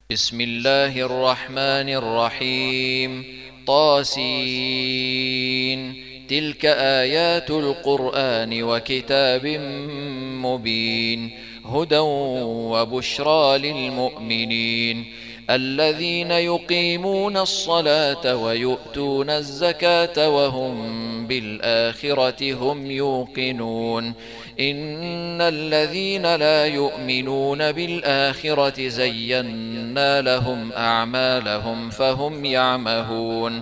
بسم الله الرحمن الرحيم. طاسين. تلك آيات القرآن وكتاب مبين، هدى وبشرى للمؤمنين الذين يقيمون الصلاة ويؤتون الزكاة وهم بالآخرة هم يوقنون. إن الذين لا يؤمنون بالآخرة زينا لهم أعمالهم فهم يعمهون.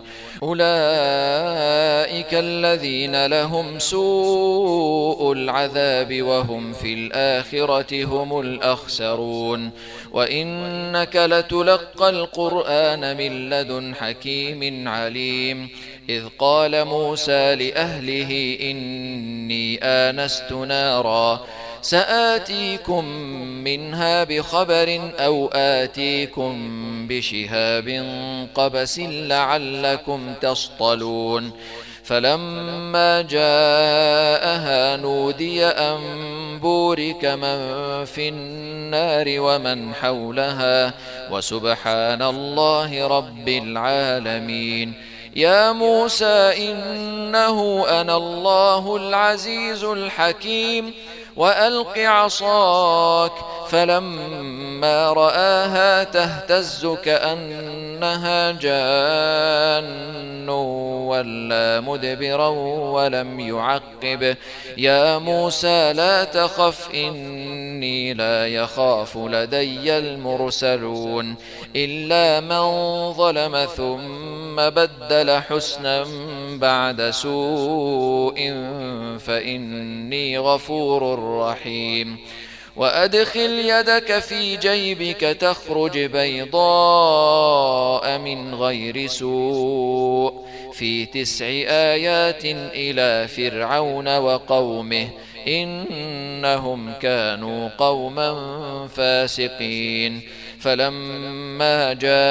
أولئك الذين لهم سوء العذاب وهم في الآخرة هم الأخسرون. وإنك لتلقى القرآن من لدن حكيم عليم. إذ قال موسى لأهله إني آنست نارا سآتيكم منها بخبر أو آتيكم بشهاب قبس لعلكم تصطلون. فلما جاءها نودي أن بورك من في النار ومن حولها وسبحان الله رب العالمين. يا موسى إنه أنا الله العزيز الحكيم وألق عصاك. فلما رآها تهتز كأنها جان ولا مدبرا ولم يعقب. يا موسى لا تخف إني لا يخاف لدي المرسلون. إلا من ظلم ثم بدل حسنا بعد سوء فإني غفور رحيم. وأدخل يدك في جيبك تخرج بيضاء من غير سوء في 9 آيات إلى فرعون وقومه إنهم كانوا قوما فاسقين. فلما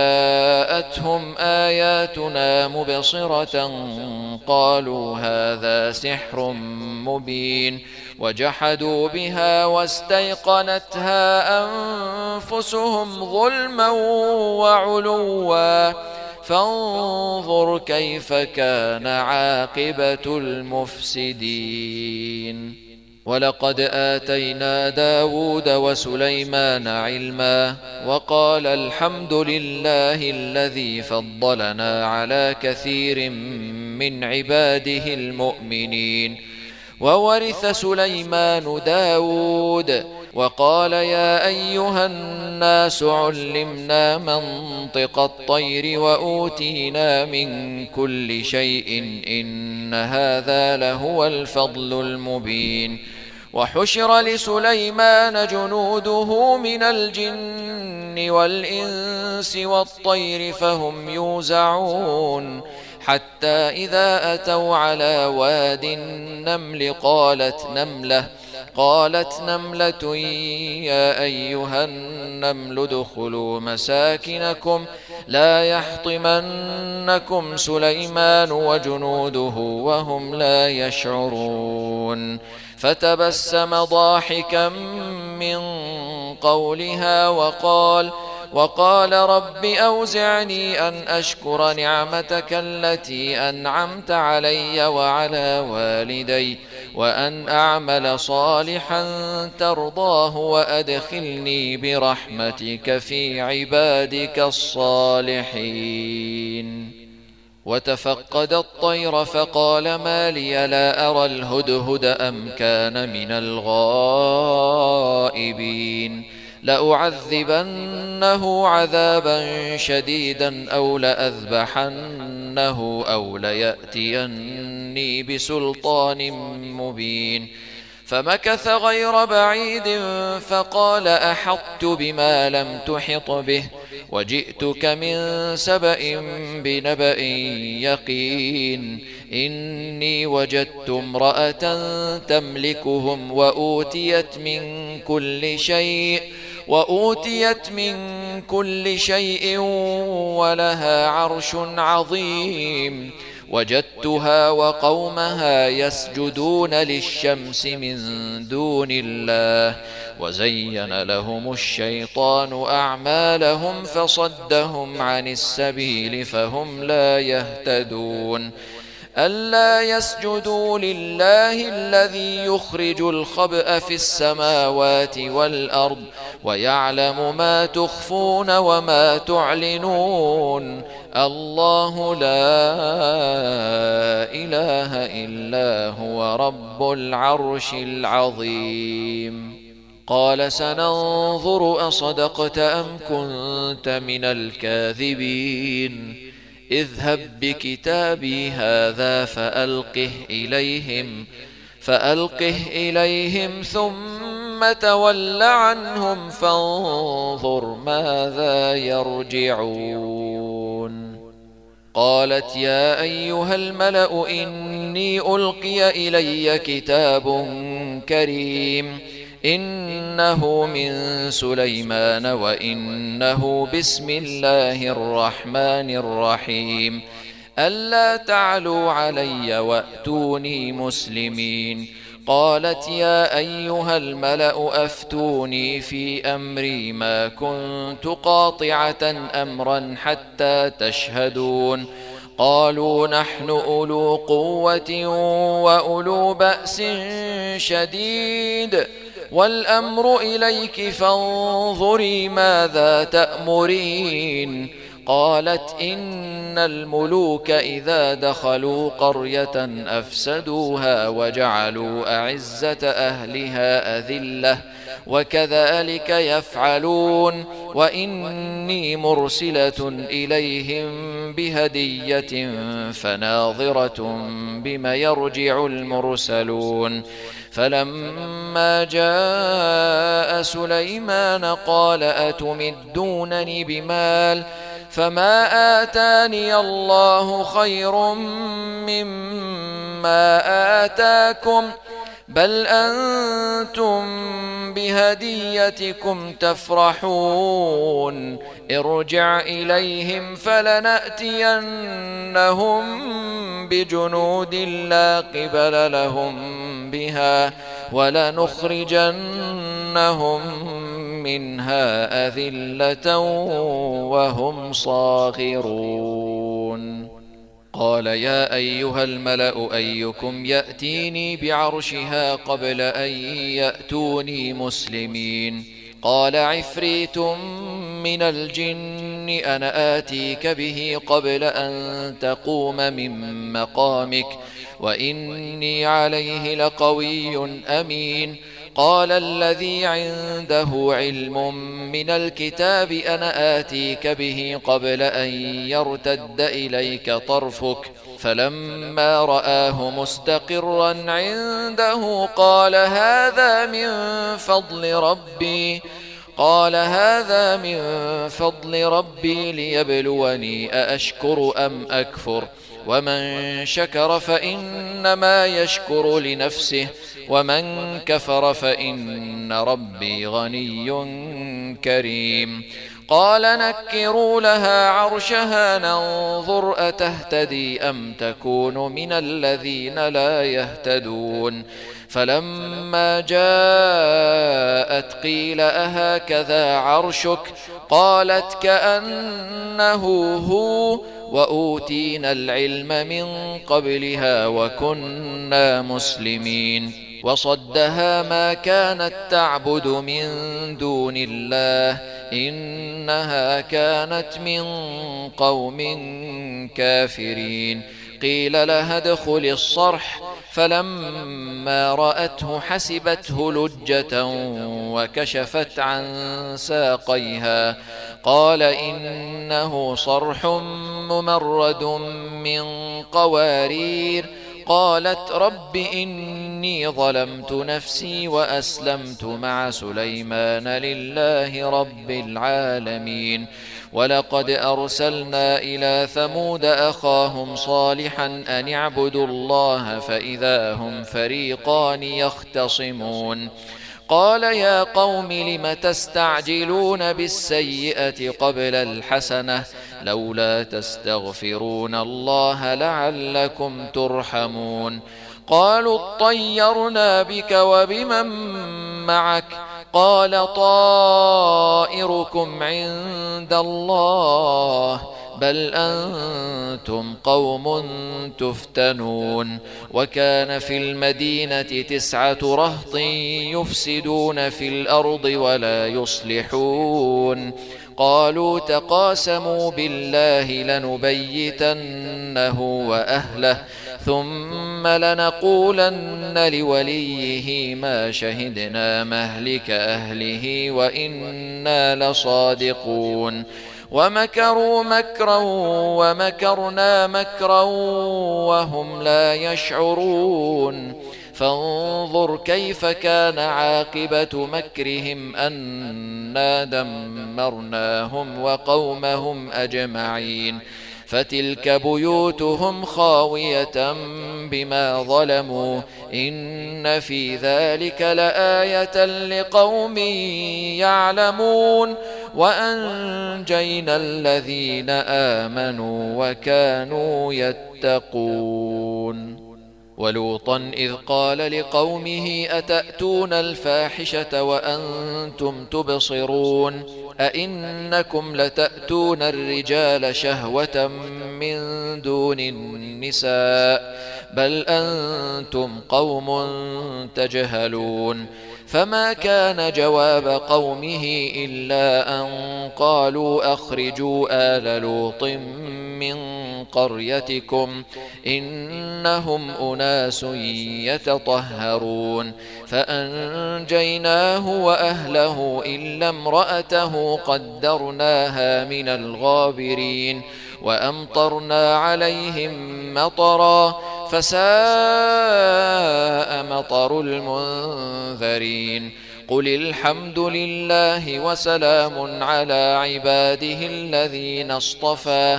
جاءتهم آياتنا مبصرة قالوا هذا سحر مبين وجحدوا بها واستيقنتها أنفسهم ظلما وعلوا فانظر كيف كان عاقبة المفسدين. ولقد آتينا داود وسليمان علما وقال الحمد لله الذي فضلنا على كثير من عباده المؤمنين. وورث سليمان داود وقال يا أيها الناس علمنا منطق الطير وأوتينا من كل شيء إن هذا لهو الفضل المبين. وحشر لسليمان جنوده من الجن والإنس والطير فهم يوزعون حتى إذا أتوا على واد النمل قالت نملة يا أيها النمل ادخلوا مساكنكم لا يحطمنكم سليمان وجنوده وهم لا يشعرون. فتبسم ضاحكا من قولها وقال رب أوزعني أن أشكر نعمتك التي أنعمت علي وعلى والدي وأن أعمل صالحا ترضاه وأدخلني برحمتك في عبادك الصالحين. وتفقد الطير فقال ما لي لا أرى الهدهد أم كان من الغائبين. لأعذبنه عذابا شديدا أو لأذبحنه أو ليأتيني بسلطان مبين. فمكث غير بعيد فقال أحطت بما لم تحط به وجئتك من سبأ بنبأ يقين. إني وجدت امرأة تملكهم وأوتيت من كل شيء ولها عرش عظيم. وجدتها وقومها يسجدون للشمس من دون الله وزين لهم الشيطان أعمالهم فصدهم عن السبيل فهم لا يهتدون ألا يسجدوا لله الذي يخرج الخبأ في السماوات والأرض ويعلم ما تخفون وما تعلنون الله لا إله إلا هو رب العرش العظيم قال سننظر أصدقت أم كنت من الكاذبين اذهب بكتابي هذا فألقه إليهم ثم تول عنهم فانظر ماذا يرجعون قالت يا أيها الملأ إني ألقي إلي كتاب كريم إنه من سليمان وإنه بسم الله الرحمن الرحيم ألا تعلوا علي وأتوني مسلمين قالت يا أيها الملأ أفتوني في أمري ما كنت قاطعة أمرا حتى تشهدون قالوا نحن أولو قوة وأولو بأس شديد والأمر إليك فانظري ماذا تأمرين قالت إن الملوك إذا دخلوا قرية أفسدوها وجعلوا أعزة أهلها أذلة وكذلك يفعلون وإني مرسلة إليهم بهدية فناظرة بما يرجع المرسلون فلما جاء سليمان قال أتمدونني بمال فما آتاني الله خير مما آتاكم بل أنتم بهديتكم تفرحون ارجع إليهم فلنأتينهم بجنود لا قبل لهم بها ولنخرجنهم منها أذلة وهم صاغرون قال يا أيها الملأ أيكم يأتيني بعرشها قبل أن يأتوني مسلمين قال عفريت من الجن أنا آتيك به قبل أن تقوم من مقامك وإني عليه لقوي أمين قال الذي عنده علم من الكتاب أنا آتيك به قبل أن يرتد إليك طرفك فلما رآه مستقرا عنده قال هذا من فضل ربي ليبلوني أأشكر أم أكفر ومن شكر فإنما يشكر لنفسه ومن كفر فإن ربي غني كريم قال نكروا لها عرشها ننظر أتهتدي أم تكون من الذين لا يهتدون فلما جاءت قيل أهكذا عرشك قالت كأنه هو وأوتينا العلم من قبلها وكنا مسلمين وصدها ما كانت تعبد من دون الله إنها كانت من قوم كافرين قيل لها ادخل الصرح فلما رأته حسبته لجة وكشفت عن ساقيها قال إنه صرح ممرد من قوارير قالت رب إني ظلمت نفسي وأسلمت مع سليمان لله رب العالمين ولقد أرسلنا إلى ثمود أخاهم صالحا أن اعبدوا الله فإذا هم فريقان يختصمون قال يا قوم لم تستعجلون بالسيئة قبل الحسنة لولا تستغفرون الله لعلكم ترحمون قالوا اطيرنا بك وبمن معك قال طائركم عند الله بل أنتم قوم تفتنون وكان في المدينة 9 رهط يفسدون في الأرض ولا يصلحون قالوا تقاسموا بالله لنبيتنه وأهله ثم لنقولن لوليه ما شهدنا مهلك أهله وإنا لصادقون ومكروا مكرا ومكرنا مكرا وهم لا يشعرون فانظر كيف كان عاقبة مكرهم أنا دمرناهم وقومهم أجمعين فتلك بيوتهم خاوية بما ظلموا إن في ذلك لآية لقوم يعلمون وأنجينا الذين آمنوا وكانوا يتقون ولوطا إذ قال لقومه أتأتون الفاحشة وأنتم تبصرون أئنكم لتأتون الرجال شهوة من دون النساء بل أنتم قوم تجهلون فما كان جواب قومه إلا أن قالوا أخرجوا آل لوط من قريتكم إنهم أناس يتطهرون فأنجيناه وأهله إلا امرأته قدرناها من الغابرين وأمطرنا عليهم مطرا فساء مطر المنذرين قل الحمد لله وسلام على عباده الذين اصطفى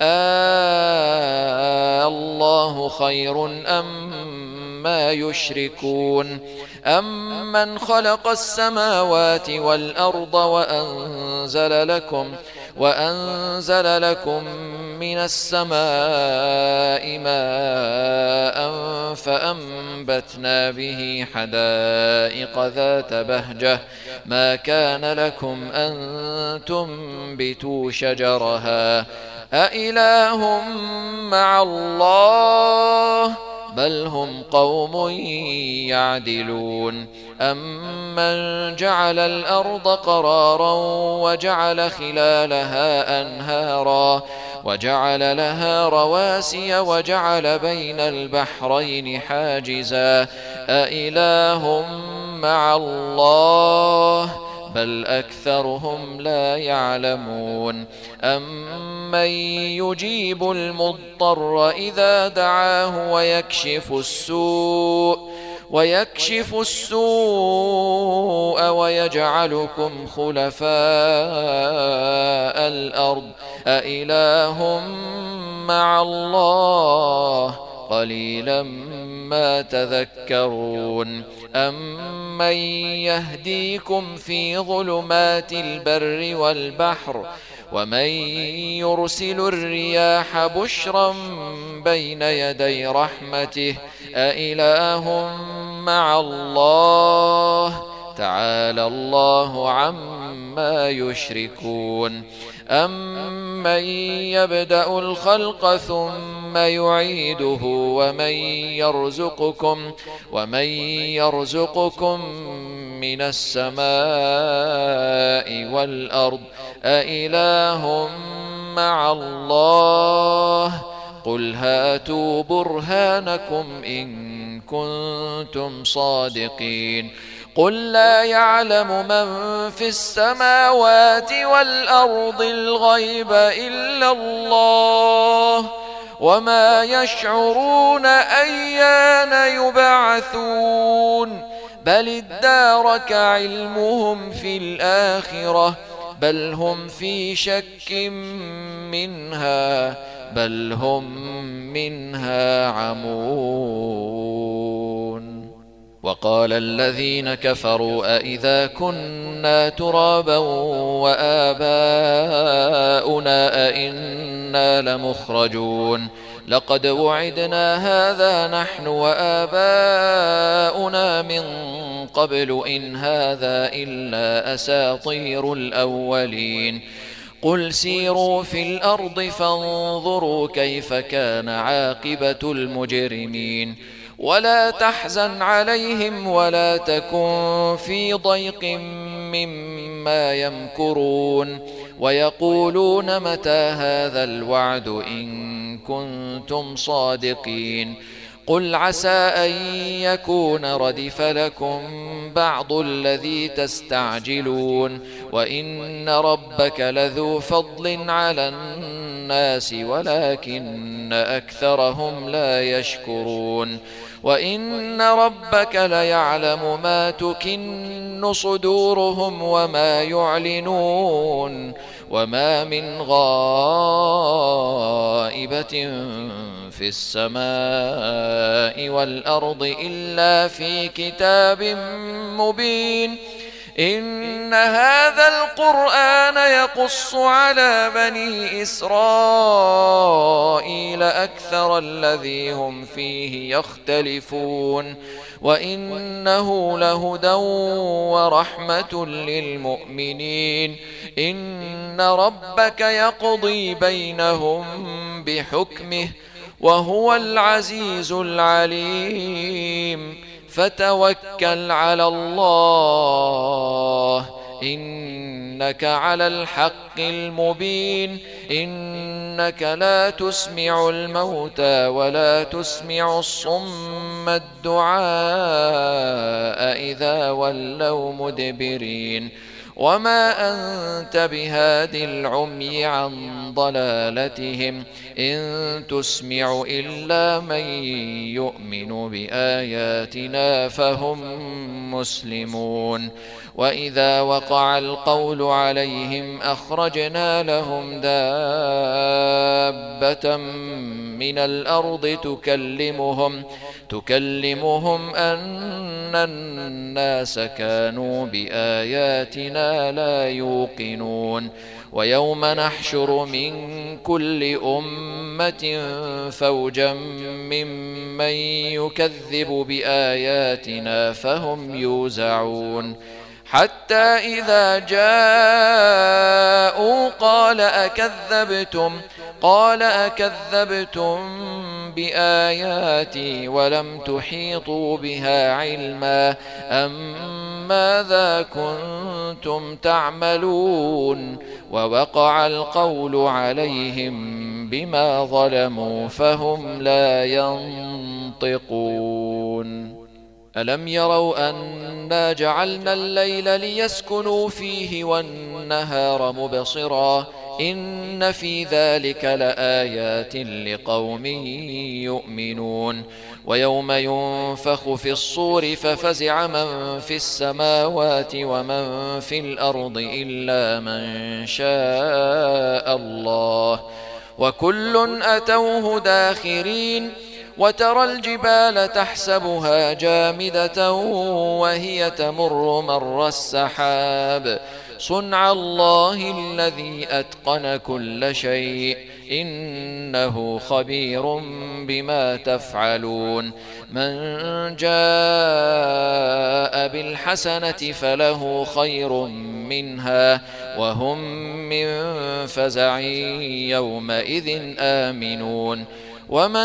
الله خير أما يشركون أمن خلق السماوات والأرض وأنزل لكم من السماء ماء فأنبتنا به حدائق ذات بهجة ما كان لكم أن تنبتوا شجرها أإله مع الله بل هم قوم يعدلون أمن جعل الأرض قرارا وجعل خلالها أنهارا وجعل لها رواسي وجعل بين البحرين حاجزا أإله مع الله بل أكثرهم لا يعلمون أمن يجيب المضطر إذا دعاه ويكشف السوء ويجعلكم خلفاء الأرض أإله مع الله قليلا ما تذكرون أمن يهديكم في ظلمات البر والبحر ومن يرسل الرياح بشرا بين يدي رحمته أإله مع الله تعالى الله عما يشركون أمن يبدأ الخلق ثم يعيده ومن يرزقكم من السماء والأرض أإله مع الله قل هاتوا برهانكم إن كنتم صادقين قل لا يعلم من في السماوات والأرض الغيب إلا الله وما يشعرون أيان يبعثون بل ادارك علمهم في الآخرة بل هم في شك منها بل هم منها عمون وقال الذين كفروا أئذا كنا ترابا وآباؤنا أئنا لمخرجون لقد وعدنا هذا نحن وآباؤنا من قبل إن هذا إلا أساطير الأولين قل سيروا في الأرض فانظروا كيف كان عاقبة المجرمين ولا تحزن عليهم ولا تكن في ضيق مما يمكرون ويقولون متى هذا الوعد إن كنتم صادقين قل عسى أن يكون ردف لكم بعض الذي تستعجلون وإن ربك لذو فضل على الناس ولكن أكثرهم لا يشكرون وإن ربك ليعلم ما تكن صدورهم وما يعلنون وما من غائبة في السماء والأرض إلا في كتاب مبين إن هذا القرآن يقص على بني إسرائيل أكثر الذي هم فيه يختلفون وإنه لهدى ورحمة للمؤمنين إن ربك يقضي بينهم بحكمه وهو العزيز العليم فتوكل على الله إنك على الحق المبين إنك لا تسمع الموتى ولا تسمع الصم الدعاء إذا ولوا مدبرين وما أنت بهاد العمي عن ضلالتهم إن تسمع إلا من يؤمن بآياتنا فهم مسلمون وإذا وقع القول عليهم أخرجنا لهم دابة من الأرض تكلمهم أن الناس كانوا بآياتنا لا يوقنون ويوم نحشر من كل أمة فوجا ممن يكذب بآياتنا فهم يوزعون حتى إذا جاءوا قال أكذبتم بآياتي ولم تحيطوا بها علما أم ماذا كنتم تعملون ووقع القول عليهم بما ظلموا فهم لا ينطقون ألم يروا أنا جعلنا الليل ليسكنوا فيه والنهار مبصرا إن في ذلك لآيات لقوم يؤمنون ويوم ينفخ في الصور ففزع من في السماوات ومن في الأرض إلا من شاء الله وكل أتوه داخرين وترى الجبال تحسبها جامدة وهي تمر مر السحاب صنع الله الذي أتقن كل شيء إنه خبير بما تفعلون من جاء بالحسنة فله خير منها وهم من فزع يومئذ آمنون ومن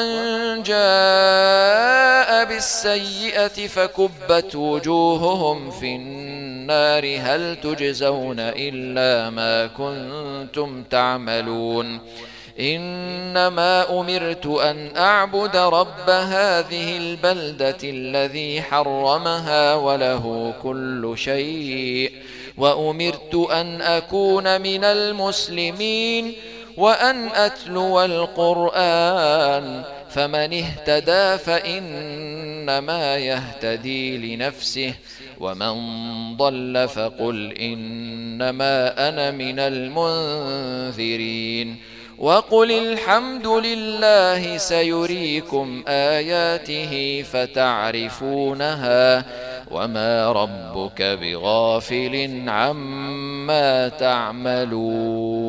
جاء بالسيئة فكبت وجوههم في النار هل تجزون إلا ما كنتم تعملون إنما أمرت أن أعبد رب هذه البلدة الذي حرمها وله كل شيء وأمرت أن أكون من المسلمين وأن أتلو القرآن فمن اهتدى فإنما يهتدي لنفسه ومن ضل فقل إنما أنا من المنذرين وقل الحمد لله سيريكم آياته فتعرفونها وما ربك بغافل عما تعملون.